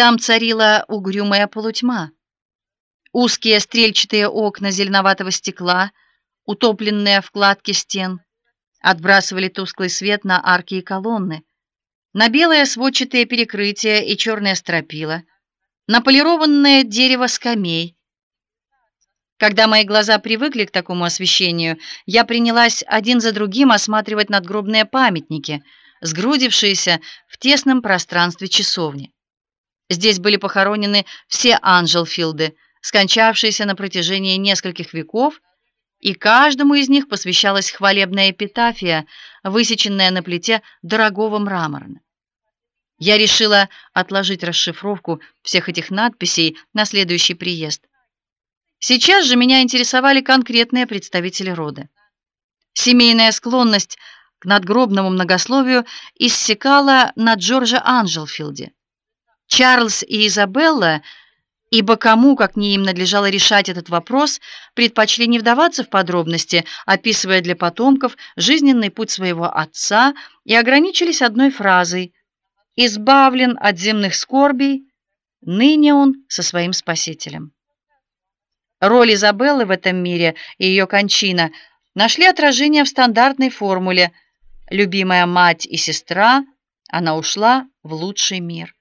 Там царила угрюмая полутьма. Узкие стрельчатые окна зеленоватого стекла, утопленные в кладке стен, отбрасывали тусклый свет на арки и колонны, на белые сводчатые перекрытия и черные стропила, на полированное дерево скамей. Когда мои глаза привыкли к такому освещению, я принялась один за другим осматривать надгробные памятники, сгрудившиеся в тесном пространстве часовни. Здесь были похоронены все Анджелфилды, скончавшиеся на протяжении нескольких веков, и каждому из них посвящалась хвалебная эпитафия, высеченная на плите дорогого мрамора. Я решила отложить расшифровку всех этих надписей на следующий приезд. Сейчас же меня интересовали конкретные представители рода. Семейная склонность к надгробному многословию иссякала на Джорджа Анджелфилде. Чарльз и Изабелла, ибо кому, как не им, надлежало решать этот вопрос, предпочли не вдаваться в подробности, описывая для потомков жизненный путь своего отца, и ограничились одной фразой: «Избавлен от земных скорбей, ныне он со своим Спасителем». Роль Изабеллы в этом мире и ее кончина нашли отражение в стандартной формуле: любимая мать и сестра, она ушла в лучший мир.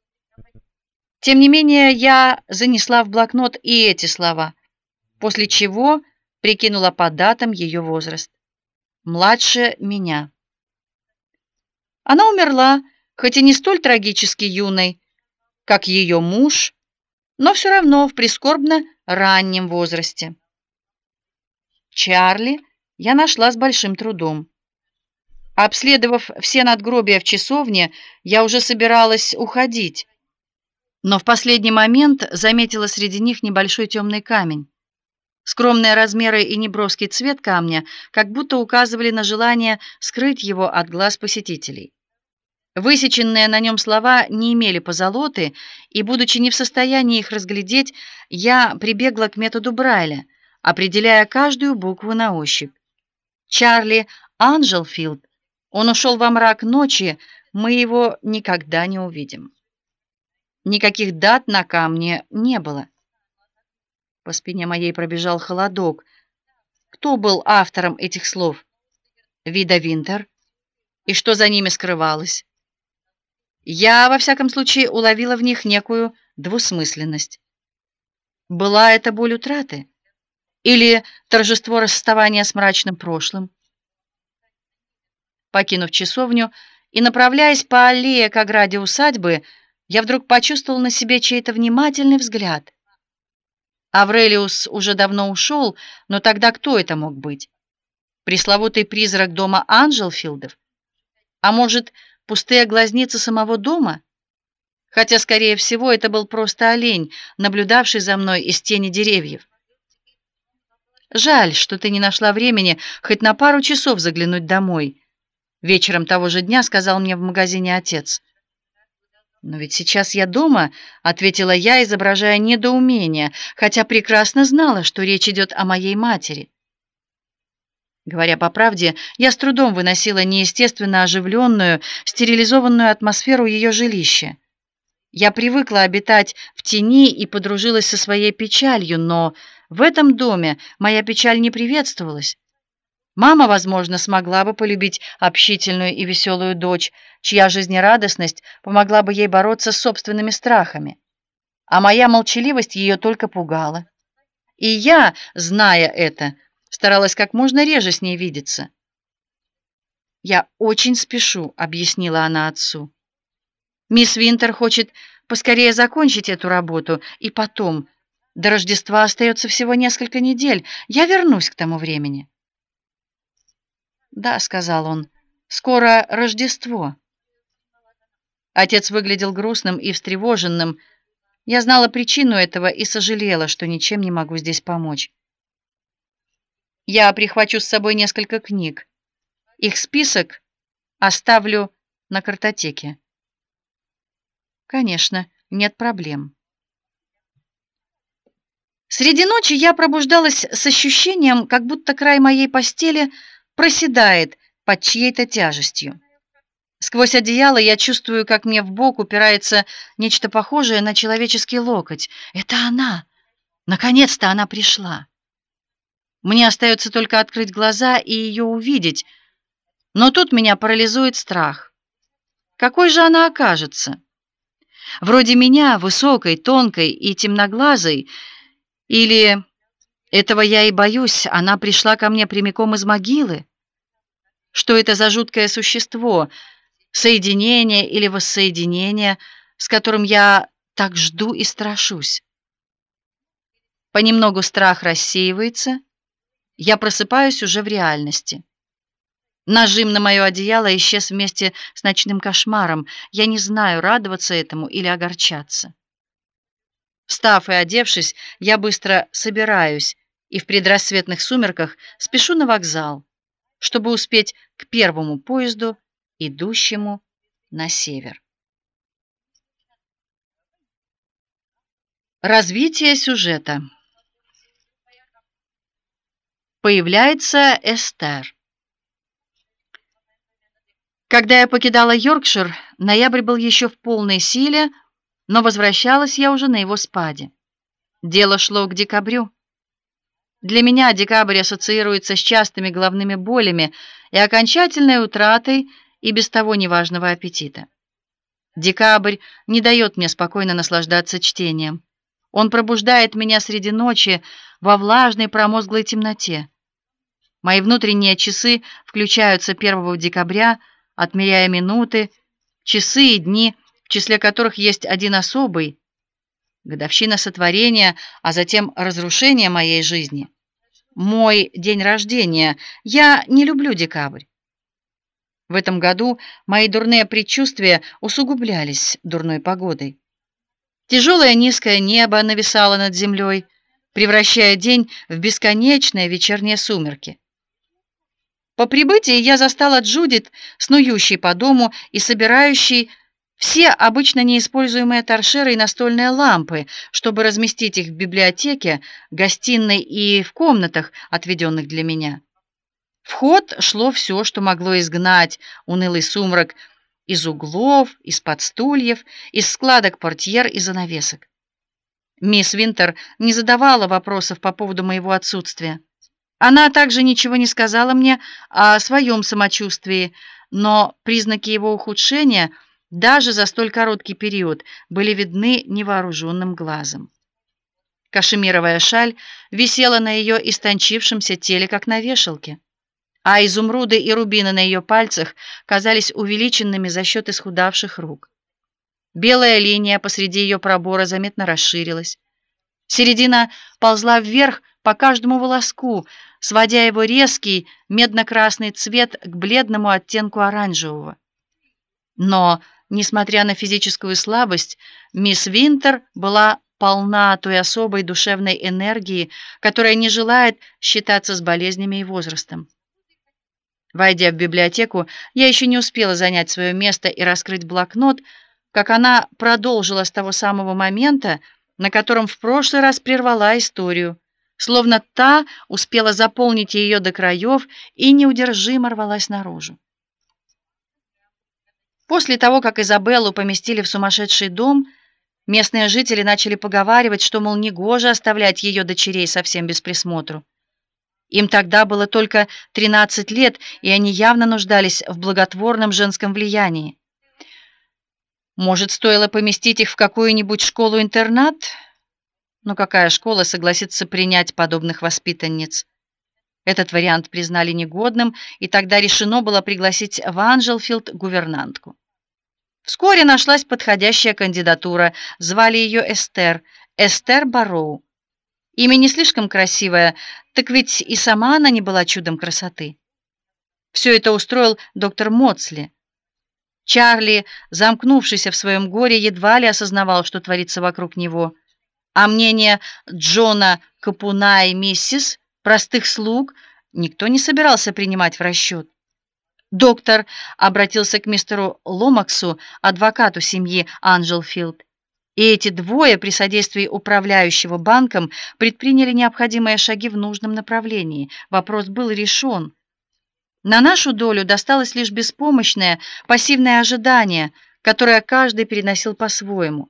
Тем не менее, я занесла в блокнот и эти слова, после чего прикинула по датам ее возраст. Младше меня. Она умерла, хоть и не столь трагически юной, как ее муж, но все равно в прискорбно раннем возрасте. Чарли я нашла с большим трудом. Обследовав все надгробия в часовне, я уже собиралась уходить, но в последний момент заметила среди них небольшой темный камень. Скромные размеры и неброский цвет камня как будто указывали на желание скрыть его от глаз посетителей. Высеченные на нем слова не имели позолоты, и, будучи не в состоянии их разглядеть, я прибегла к методу Брайля, определяя каждую букву на ощупь. Чарли Анджелфилд, он ушел во мрак ночи, мы его никогда не увидим. Никаких дат на камне не было. По спине моей пробежал холодок. Кто был автором этих слов? Вида Винтер? И что за ними скрывалось? Я, во всяком случае, уловила в них некую двусмысленность. Была это боль утраты? Или торжество расставания с мрачным прошлым? Покинув часовню и направляясь по аллее к ограде усадьбы, я вдруг почувствовал на себе чей-то внимательный взгляд. Аврелиус уже давно ушел, но тогда кто это мог быть? Пресловутый призрак дома Анджелфилдов? А может, пустые глазницы самого дома? Хотя, скорее всего, это был просто олень, наблюдавший за мной из тени деревьев. «Жаль, что ты не нашла времени хоть на пару часов заглянуть домой», — вечером того же дня сказал мне в магазине отец. «Но ведь сейчас я дома», — ответила я, изображая недоумение, хотя прекрасно знала, что речь идет о моей матери. Говоря по правде, я с трудом выносила неестественно оживленную, стерилизованную атмосферу ее жилища. Я привыкла обитать в тени и подружилась со своей печалью, но в этом доме моя печаль не приветствовалась. Мама, возможно, смогла бы полюбить общительную и веселую дочь, чья жизнерадостность помогла бы ей бороться с собственными страхами. А моя молчаливость ее только пугала. И я, зная это, старалась как можно реже с ней видеться. «Я очень спешу», — объяснила она отцу. «Мисс Винтер хочет поскорее закончить эту работу, и потом, до Рождества остается всего несколько недель, я вернусь к тому времени». «Да», — сказал он, — «скоро Рождество». Отец выглядел грустным и встревоженным. Я знала причину этого и сожалела, что ничем не могу здесь помочь. «Я прихвачу с собой несколько книг. Их список оставлю на картотеке». «Конечно, нет проблем». Среди ночи я пробуждалась с ощущением, как будто край моей постели проседает под чьей-то тяжестью. Сквозь одеяло я чувствую, как мне в бок упирается нечто похожее на человеческий локоть. Это она! Наконец-то она пришла! Мне остается только открыть глаза и ее увидеть, но тут меня парализует страх. Какой же она окажется? Вроде меня, высокой, тонкой и темноглазой, или, этого я и боюсь, она пришла ко мне прямиком из могилы? Что это за жуткое существо, соединение или воссоединение, с которым я так жду и страшусь? Понемногу страх рассеивается, я просыпаюсь уже в реальности. Нажим на мое одеяло исчез вместе с ночным кошмаром. Я не знаю, радоваться этому или огорчаться. Встав и одевшись, я быстро собираюсь и в предрассветных сумерках спешу на вокзал, чтобы успеть к первому поезду, идущему на север. Развитие сюжета. Появляется Эстер. Когда я покидала Йоркшир, ноябрь был еще в полной силе, но возвращалась я уже на его спаде. Дело шло к декабрю. Для меня декабрь ассоциируется с частыми головными болями и окончательной утратой и без того неважного аппетита. Декабрь не дает мне спокойно наслаждаться чтением. Он пробуждает меня среди ночи во влажной промозглой темноте. Мои внутренние часы включаются 1 декабря, отмеряя минуты, часы и дни, в числе которых есть один особый — годовщина сотворения, а затем разрушения моей жизни. Мой день рождения. Я не люблю декабрь. В этом году мои дурные предчувствия усугублялись дурной погодой. Тяжелое низкое небо нависало над землей, превращая день в бесконечные вечерние сумерки. По прибытии я застала Джудит, снующей по дому и собирающей все обычно неиспользуемые торшеры и настольные лампы, чтобы разместить их в библиотеке, гостиной и в комнатах, отведенных для меня. В ход шло все, что могло изгнать унылый сумрак из углов, из-под стульев, из складок портьер и занавесок. Мисс Винтер не задавала вопросов по поводу моего отсутствия. Она также ничего не сказала мне о своем самочувствии, но признаки его ухудшения даже за столь короткий период были видны невооруженным глазом. Кашемировая шаль висела на ее истончившемся теле, как на вешалке, а изумруды и рубины на ее пальцах казались увеличенными за счет исхудавших рук. Белая линия посреди ее пробора заметно расширилась. Середина ползла вверх по каждому волоску, сводя его резкий медно-красный цвет к бледному оттенку оранжевого. Но, несмотря на физическую слабость, мисс Винтер была полна той особой душевной энергии, которая не желает считаться с болезнями и возрастом. Войдя в библиотеку, я еще не успела занять свое место и раскрыть блокнот, как она продолжила с того самого момента, на котором в прошлый раз прервала историю, словно та успела заполнить ее до краев и неудержимо рвалась наружу. После того, как Изабеллу поместили в сумасшедший дом, местные жители начали поговаривать, что, мол, негоже оставлять ее дочерей совсем без присмотру. Им тогда было только 13 лет, и они явно нуждались в благотворном женском влиянии. Может, стоило поместить их в какую-нибудь школу-интернат? Но какая школа согласится принять подобных воспитанниц? Этот вариант признали негодным, и тогда решено было пригласить в Анджелфилд гувернантку. Вскоре нашлась подходящая кандидатура. Звали ее Эстер, Эстер Барроу. Имя не слишком красивое, так ведь и сама она не была чудом красоты. Все это устроил доктор Моцли. Чарли, замкнувшийся в своем горе, едва ли осознавал, что творится вокруг него. А мнение Джона Капуна и миссис, простых слуг, никто не собирался принимать в расчет. Доктор обратился к мистеру Ломаксу, адвокату семьи Анджелфилд, и эти двое при содействии управляющего банком предприняли необходимые шаги в нужном направлении. Вопрос был решен. На нашу долю досталось лишь беспомощное, пассивное ожидание, которое каждый переносил по-своему.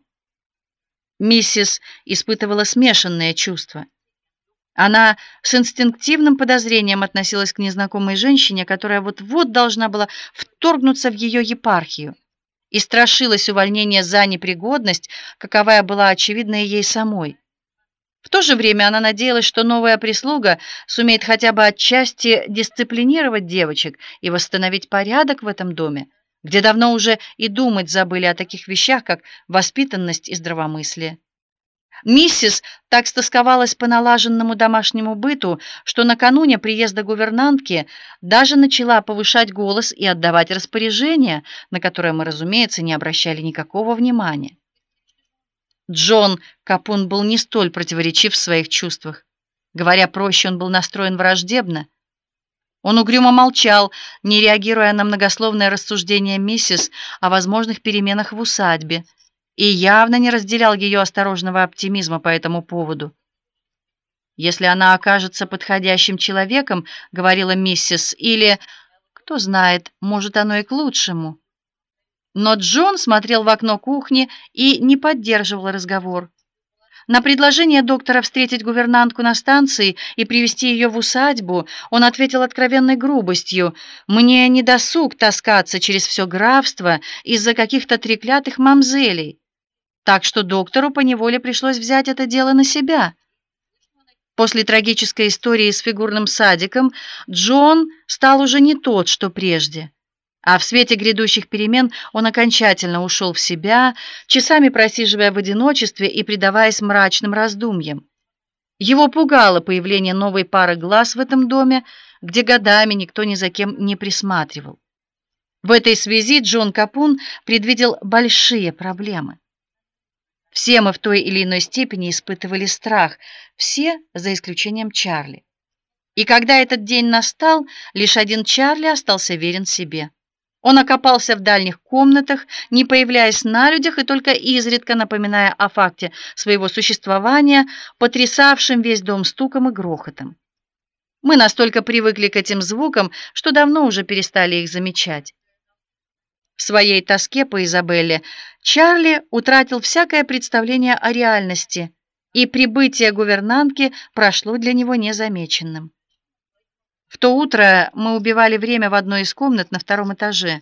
Миссис испытывала смешанные чувства. Она с инстинктивным подозрением относилась к незнакомой женщине, которая вот-вот должна была вторгнуться в ее епархию, и страшилась увольнения за непригодность, каковая была очевидна ей самой. В то же время она надеялась, что новая прислуга сумеет хотя бы отчасти дисциплинировать девочек и восстановить порядок в этом доме, где давно уже и думать забыли о таких вещах, как воспитанность и здравомыслие. Миссис так стосковалась по налаженному домашнему быту, что накануне приезда гувернантки даже начала повышать голос и отдавать распоряжения, на которые мы, разумеется, не обращали никакого внимания. Джон Капун был не столь противоречив в своих чувствах. Говоря проще, он был настроен враждебно. Он угрюмо молчал, не реагируя на многословное рассуждение миссис о возможных переменах в усадьбе, и явно не разделял ее осторожного оптимизма по этому поводу. «Если она окажется подходящим человеком, — говорила миссис, — или, кто знает, может, оно и к лучшему». Но Джон смотрел в окно кухни и не поддерживал разговор. На предложение доктора встретить гувернантку на станции и привезти ее в усадьбу он ответил откровенной грубостью: «Мне не досуг таскаться через все графство из-за каких-то треклятых мамзелей». Так что доктору поневоле пришлось взять это дело на себя. После трагической истории с фигурным садиком Джон стал уже не тот, что прежде. А в свете грядущих перемен он окончательно ушел в себя, часами просиживая в одиночестве и предаваясь мрачным раздумьям. Его пугало появление новой пары глаз в этом доме, где годами никто ни за кем не присматривал. В этой связи Джон Капун предвидел большие проблемы. Все мы в той или иной степени испытывали страх, все за исключением Чарли. И когда этот день настал, лишь один Чарли остался верен себе. Он окопался в дальних комнатах, не появляясь на людях и только изредка напоминая о факте своего существования, потрясавшим весь дом стуком и грохотом. Мы настолько привыкли к этим звукам, что давно уже перестали их замечать. В своей тоске по Изабелле Чарли утратил всякое представление о реальности, и прибытие гувернантки прошло для него незамеченным. В то утро мы убивали время в одной из комнат на втором этаже.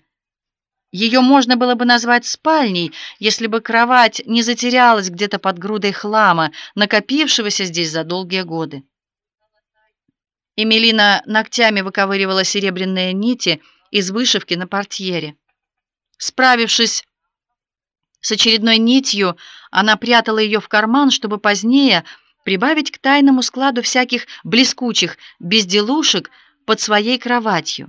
Ее можно было бы назвать спальней, если бы кровать не затерялась где-то под грудой хлама, накопившегося здесь за долгие годы. Эмилина ногтями выковыривала серебряные нити из вышивки на портьере. Справившись с очередной нитью, она прятала ее в карман, чтобы позднее прибавить к тайному складу всяких блескучих безделушек под своей кроватью.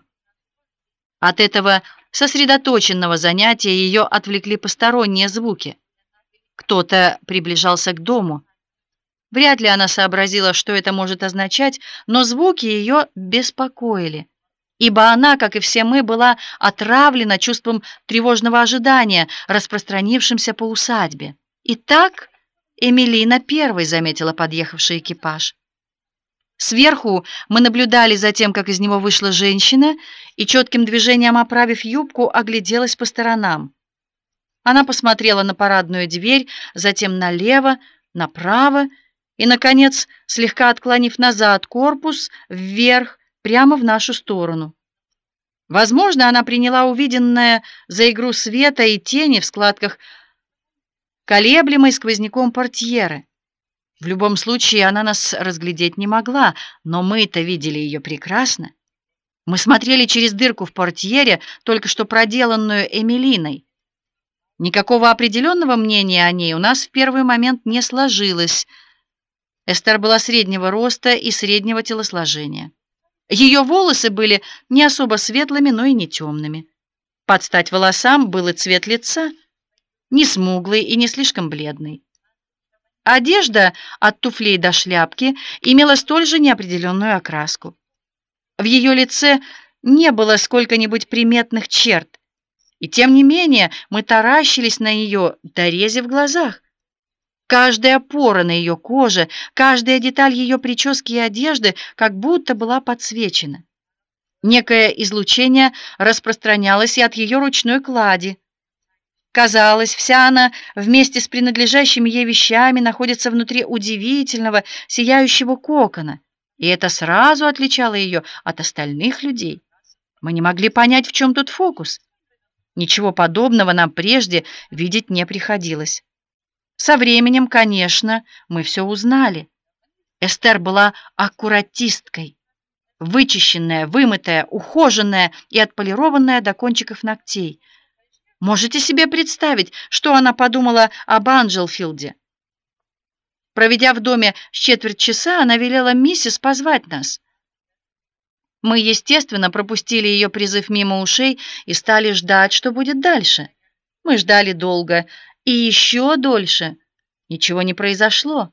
От этого сосредоточенного занятия ее отвлекли посторонние звуки. Кто-то приближался к дому. Вряд ли она сообразила, что это может означать, но звуки ее беспокоили, ибо она, как и все мы, была отравлена чувством тревожного ожидания, распространившимся по усадьбе. Итак, Эмилина первой заметила подъехавший экипаж. Сверху мы наблюдали за тем, как из него вышла женщина, и четким движением оправив юбку, огляделась по сторонам. Она посмотрела на парадную дверь, затем налево, направо и, наконец, слегка отклонив назад корпус, вверх, прямо в нашу сторону. Возможно, она приняла увиденное за игру света и тени в складках колеблемой сквозняком портьеры. В любом случае, она нас разглядеть не могла, но мы-то видели ее прекрасно. Мы смотрели через дырку в портьере, только что проделанную Эмилиной. Никакого определенного мнения о ней у нас в первый момент не сложилось. Эстер была среднего роста и среднего телосложения. Ее волосы были не особо светлыми, но и не темными. Под стать волосам был и цвет лица, не смуглый и не слишком бледный. Одежда от туфлей до шляпки имела столь же неопределенную окраску. В ее лице не было сколько-нибудь приметных черт, и тем не менее мы таращились на нее до рези в глазах. Каждая пора на ее коже, каждая деталь ее прически и одежды как будто была подсвечена. Некое излучение распространялось и от ее ручной клади. Казалось, вся она вместе с принадлежащими ей вещами находится внутри удивительного сияющего кокона, и это сразу отличало ее от остальных людей. Мы не могли понять, в чем тут фокус. Ничего подобного нам прежде видеть не приходилось. Со временем, конечно, мы все узнали. Эстер была аккуратисткой, вычищенная, вымытая, ухоженная и отполированная до кончиков ногтей. Можете себе представить, что она подумала об Анджелфилде? Проведя в доме с четверть часа, она велела миссис позвать нас. Мы, естественно, пропустили ее призыв мимо ушей и стали ждать, что будет дальше. Мы ждали долго и еще дольше. Ничего не произошло.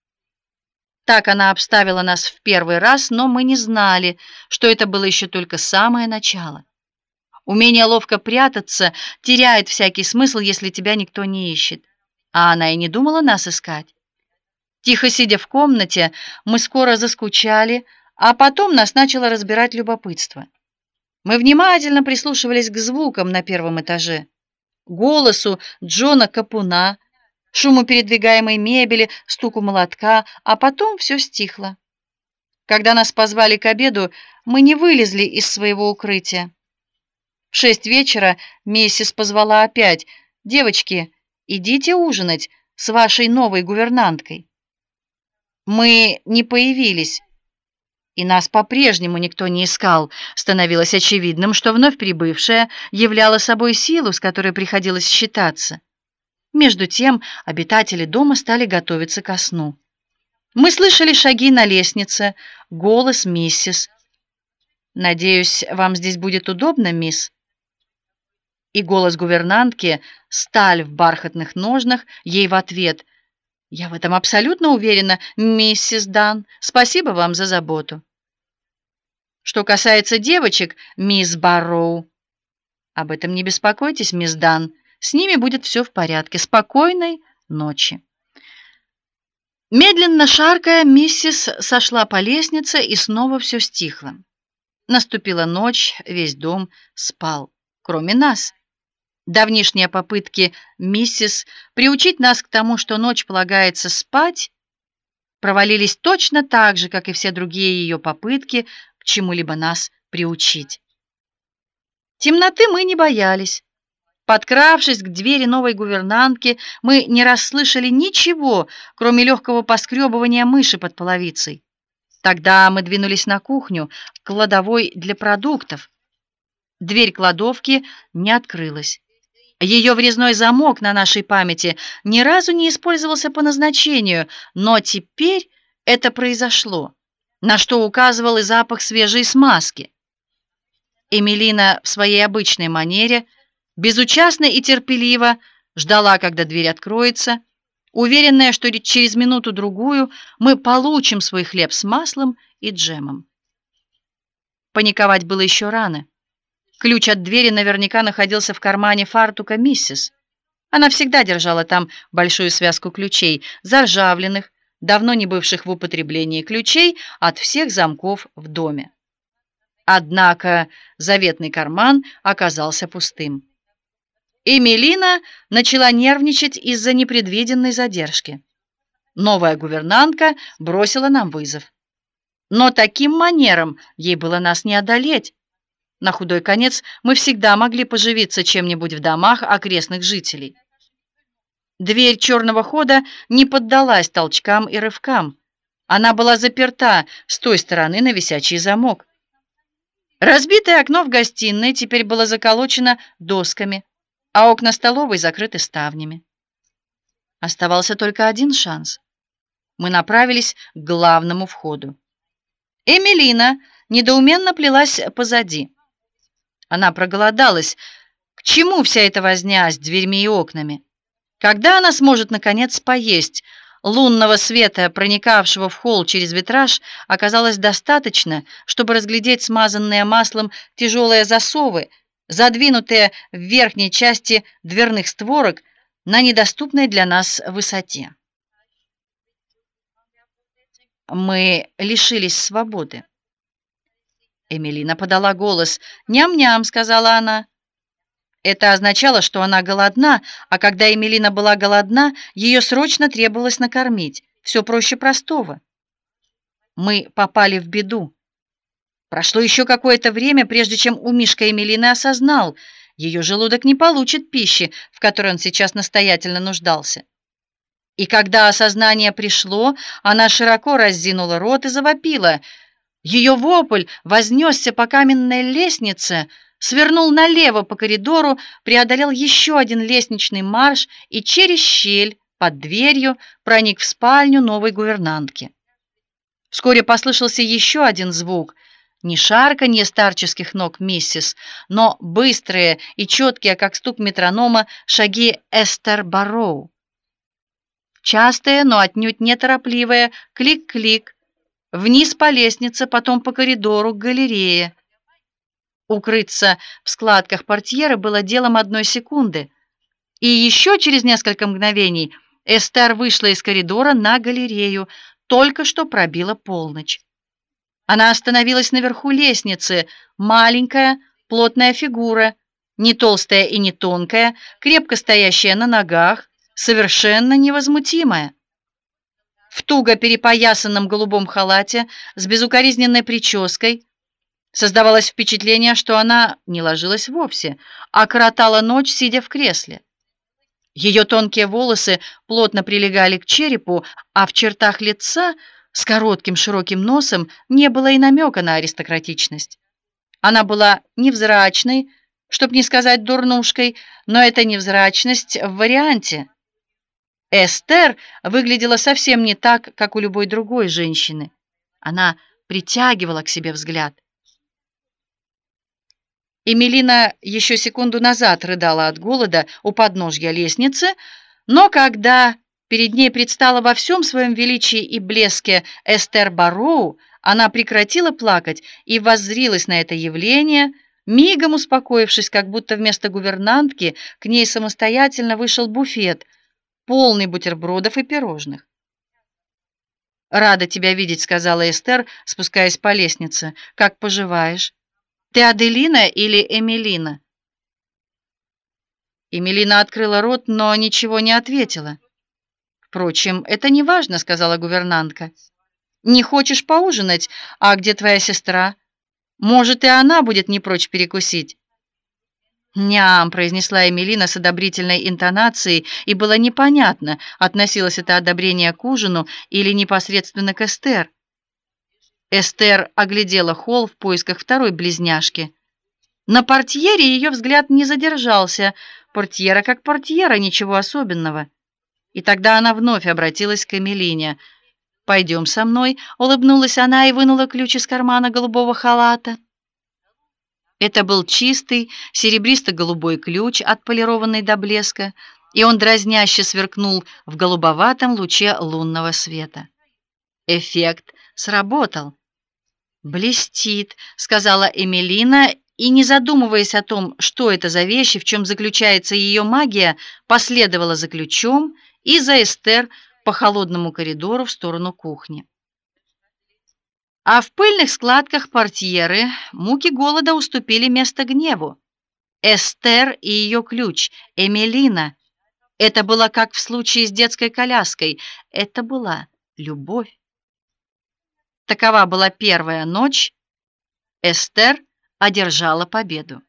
Так она обставила нас в первый раз, но мы не знали, что это было еще только самое начало. Умение ловко прятаться теряет всякий смысл, если тебя никто не ищет. А она и не думала нас искать. Тихо сидя в комнате, мы скоро заскучали, а потом нас начало разбирать любопытство. Мы внимательно прислушивались к звукам на первом этаже, голосу Джона Капуна, шуму передвигаемой мебели, стуку молотка, а потом все стихло. Когда нас позвали к обеду, мы не вылезли из своего укрытия. В 6 вечера миссис позвала опять: «Девочки, идите ужинать с вашей новой гувернанткой». Мы не появились, и нас по-прежнему никто не искал. Становилось очевидным, что вновь прибывшая являла собой силу, с которой приходилось считаться. Между тем обитатели дома стали готовиться ко сну. Мы слышали шаги на лестнице, голос миссис. «Надеюсь, вам здесь будет удобно, мисс?» И голос гувернантки, сталь в бархатных ножнах, ей в ответ: «Я в этом абсолютно уверена, миссис Дан. Спасибо вам за заботу». Что касается девочек, мисс Барроу, об этом не беспокойтесь, мисс Дан. С ними будет все в порядке. Спокойной ночи. Медленно шаркая, миссис сошла по лестнице, и снова все стихло. Наступила ночь, весь дом спал, кроме нас. Давнишние попытки миссис приучить нас к тому, что ночь полагается спать, провалились точно так же, как и все другие ее попытки к чему-либо нас приучить. Темноты мы не боялись. Подкравшись к двери новой гувернантки, мы не расслышали ничего, кроме легкого поскребывания мыши под половицей. Тогда мы двинулись на кухню, к кладовой для продуктов. Дверь кладовки не открылась. Ее врезной замок на нашей памяти ни разу не использовался по назначению, но теперь это произошло, на что указывал и запах свежей смазки. Эмилина в своей обычной манере безучастно и терпеливо ждала, когда дверь откроется, уверенная, что через минуту-другую мы получим свой хлеб с маслом и джемом. Паниковать было еще рано. Ключ от двери наверняка находился в кармане фартука миссис. Она всегда держала там большую связку ключей, заржавленных, давно не бывших в употреблении ключей от всех замков в доме. Однако заветный карман оказался пустым. Эмилина начала нервничать из-за непредвиденной задержки. Новая гувернантка бросила нам вызов. Но таким манером ей было нас не одолеть. На худой конец мы всегда могли поживиться чем-нибудь в домах окрестных жителей. Дверь черного хода не поддалась толчкам и рывкам. Она была заперта с той стороны на висячий замок. Разбитое окно в гостиной теперь было заколочено досками, а окна столовой закрыты ставнями. Оставался только один шанс. Мы направились к главному входу. Эмилина недоуменно плелась позади. Она проголодалась. К чему вся эта возня с дверьми и окнами? Когда она сможет, наконец, поесть? Лунного света, проникавшего в холл через витраж, оказалось достаточно, чтобы разглядеть смазанные маслом тяжелые засовы, задвинутые в верхней части дверных створок на недоступной для нас высоте. Мы лишились свободы. Эмилина подала голос. «Ням-ням», — сказала она. Это означало, что она голодна, а когда Эмилина была голодна, ее срочно требовалось накормить. Все проще простого. Мы попали в беду. Прошло еще какое-то время, прежде чем у Мишка Эмилины осознал, ее желудок не получит пищи, в которой он сейчас настоятельно нуждался. И когда осознание пришло, она широко раззинула рот и завопила. Ее вопль вознесся по каменной лестнице, свернул налево по коридору, преодолел еще один лестничный марш и через щель под дверью проник в спальню новой гувернантки. Вскоре послышался еще один звук. Не шарканье старческих ног миссис, но быстрые и четкие, как стук метронома, шаги Эстер Барроу. Частые, но отнюдь неторопливые, клик-клик, вниз по лестнице, потом по коридору к галерее. Укрыться в складках портьеры было делом одной секунды, и еще через несколько мгновений Эстер вышла из коридора на галерею, только что пробила полночь. Она остановилась наверху лестницы, маленькая, плотная фигура, не толстая и не тонкая, крепко стоящая на ногах, совершенно невозмутимая. В туго перепоясанном голубом халате с безукоризненной прической создавалось впечатление, что она не ложилась вовсе, а коротала ночь, сидя в кресле. Ее тонкие волосы плотно прилегали к черепу, а в чертах лица с коротким широким носом не было и намека на аристократичность. Она была невзрачной, чтоб не сказать дурнушкой, но это невзрачность в варианте. Эстер выглядела совсем не так, как у любой другой женщины. Она притягивала к себе взгляд. Эмилина еще секунду назад рыдала от голода у подножья лестницы, но когда перед ней предстала во всем своем величии и блеске Эстер Барроу, она прекратила плакать и воззрилась на это явление, мигом успокоившись, как будто вместо гувернантки к ней самостоятельно вышел буфет, полный бутербродов и пирожных. «Рада тебя видеть», — сказала Эстер, спускаясь по лестнице. «Как поживаешь? Ты Аделина или Эмилина?» Эмилина открыла рот, но ничего не ответила. «Впрочем, это не важно», — сказала гувернантка. «Не хочешь поужинать? А где твоя сестра? Может, и она будет не прочь перекусить?» «Ням», — произнесла Эмилина с одобрительной интонацией, и было непонятно, относилось это одобрение к ужину или непосредственно к Эстер. Эстер оглядела холл в поисках второй близняшки. На портьере ее взгляд не задержался. Портьера как портьера, ничего особенного. И тогда она вновь обратилась к Эмилине. «Пойдем со мной», — улыбнулась она и вынула ключ из кармана голубого халата. Это был чистый, серебристо-голубой ключ, отполированный до блеска, и он дразняще сверкнул в голубоватом луче лунного света. Эффект сработал. «Блестит», — сказала Эмилина, и, не задумываясь о том, что это за вещь и в чем заключается ее магия, последовала за ключом и за Эстер по холодному коридору в сторону кухни. А в пыльных складках портьеры муки голода уступили место гневу. Эстер и ее ключ, Эмилина. Это было как в случае с детской коляской. Это была любовь. Такова была первая ночь. Эстер одержала победу.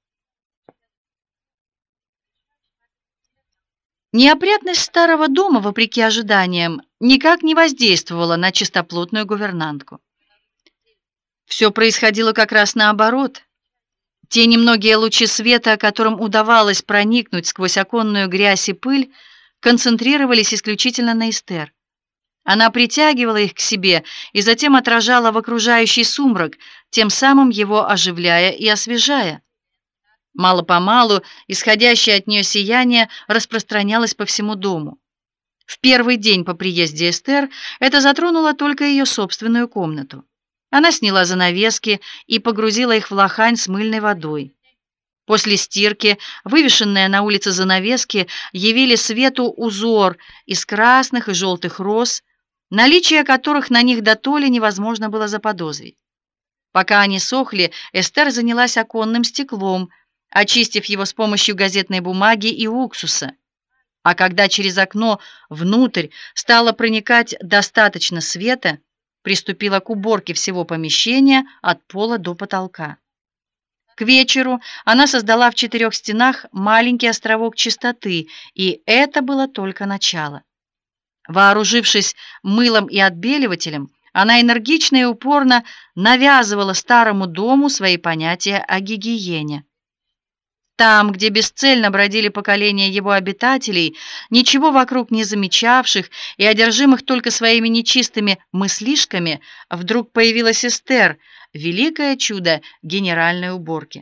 Неопрятность старого дома, вопреки ожиданиям, никак не воздействовала на чистоплотную гувернантку. Все происходило как раз наоборот. Те немногие лучи света, которым удавалось проникнуть сквозь оконную грязь и пыль, концентрировались исключительно на Эстер. Она притягивала их к себе и затем отражала в окружающий сумрак, тем самым его оживляя и освежая. Мало-помалу исходящее от нее сияние распространялось по всему дому. В первый день по приезде Эстер это затронуло только ее собственную комнату. Она сняла занавески и погрузила их в лохань с мыльной водой. После стирки вывешенные на улице занавески явили свету узор из красных и желтых роз, наличие которых на них дотоле невозможно было заподозрить. Пока они сохли, Эстер занялась оконным стеклом, очистив его с помощью газетной бумаги и уксуса. А когда через окно внутрь стало проникать достаточно света, приступила к уборке всего помещения от пола до потолка. К вечеру она создала в 4 стенах маленький островок чистоты, и это было только начало. Вооружившись мылом и отбеливателем, она энергично и упорно навязывала старому дому свои понятия о гигиене. Там, где бесцельно бродили поколения его обитателей, ничего вокруг не замечавших и одержимых только своими нечистыми мыслишками, вдруг появилась Эстер, великое чудо генеральной уборки.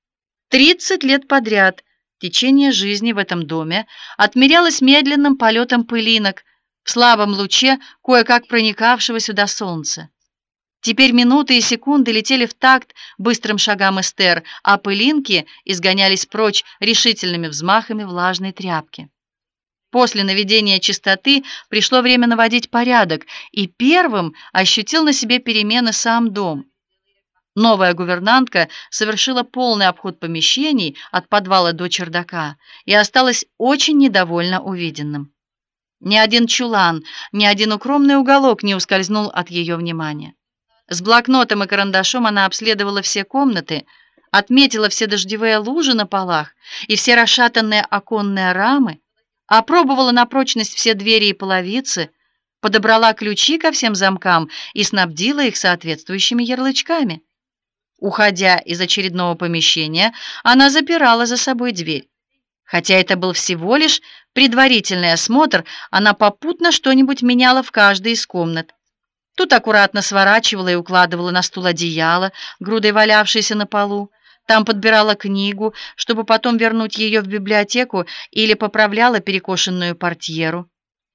30 лет подряд течение жизни в этом доме отмерялось медленным полетом пылинок в слабом луче кое-как проникавшего сюда солнца. Теперь минуты и секунды летели в такт быстрым шагам Эстер, а пылинки изгонялись прочь решительными взмахами влажной тряпки. После наведения чистоты пришло время наводить порядок, и первым ощутил на себе перемены сам дом. Новая гувернантка совершила полный обход помещений от подвала до чердака и осталась очень недовольна увиденным. Ни один чулан, ни один укромный уголок не ускользнул от ее внимания. С блокнотом и карандашом она обследовала все комнаты, отметила все дождевые лужи на полах и все расшатанные оконные рамы, опробовала на прочность все двери и половицы, подобрала ключи ко всем замкам и снабдила их соответствующими ярлычками. Уходя из очередного помещения, она запирала за собой дверь. Хотя это был всего лишь предварительный осмотр, она попутно что-нибудь меняла в каждой из комнат. Тут аккуратно сворачивала и укладывала на стул одеяло, грудой валявшееся на полу. Там подбирала книгу, чтобы потом вернуть ее в библиотеку, или поправляла перекошенную портьеру.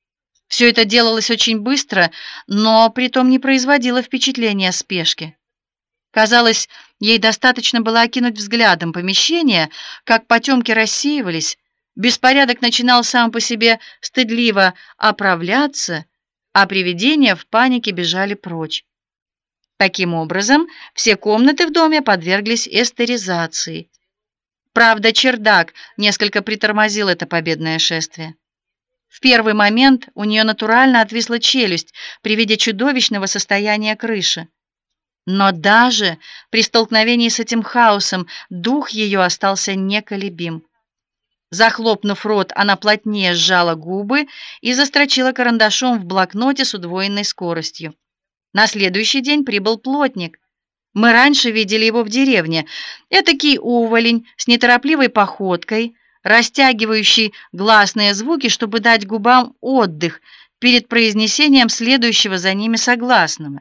Все это делалось очень быстро, но притом не производило впечатления спешки. Казалось, ей достаточно было окинуть взглядом помещение, как потемки рассеивались, беспорядок начинал сам по себе стыдливо оправляться, а привидения в панике бежали прочь. Таким образом, все комнаты в доме подверглись эстеризации. Правда, чердак несколько притормозил это победное шествие. В первый момент у нее натурально отвисла челюсть при виде чудовищного состояния крыши. Но даже при столкновении с этим хаосом дух ее остался неколебим. Захлопнув рот, она плотнее сжала губы и застрочила карандашом в блокноте с удвоенной скоростью. На следующий день прибыл плотник. Мы раньше видели его в деревне. Этакий уволень с неторопливой походкой, растягивающий гласные звуки, чтобы дать губам отдых перед произнесением следующего за ними согласного.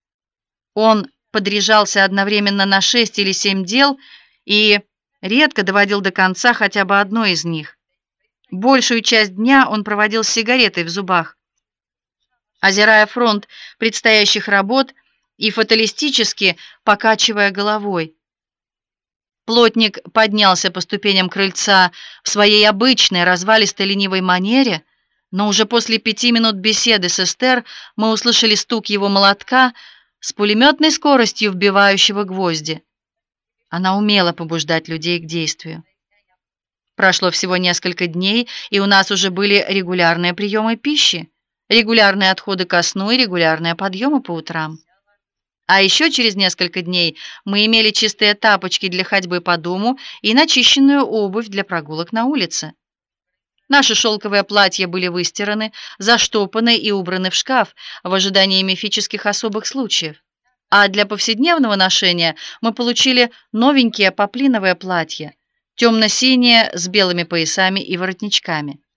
Он подряжался одновременно на 6 или 7 дел и редко доводил до конца хотя бы одно из них. Большую часть дня он проводил с сигаретой в зубах, озирая фронт предстоящих работ и фаталистически покачивая головой. Плотник поднялся по ступеням крыльца в своей обычной развалистой ленивой манере, но уже после 5 минут беседы с Эстер мы услышали стук его молотка с пулеметной скоростью вбивающего гвозди. Она умела побуждать людей к действию. Прошло всего несколько дней, и у нас уже были регулярные приемы пищи, регулярные отходы ко сну и регулярные подъемы по утрам. А еще через несколько дней мы имели чистые тапочки для ходьбы по дому и начищенную обувь для прогулок на улице. Наши шелковые платья были выстираны, заштопаны и убраны в шкаф в ожидании мифических особых случаев. А для повседневного ношения мы получили новенькие поплиновые платья, темно-синие с белыми поясами и воротничками.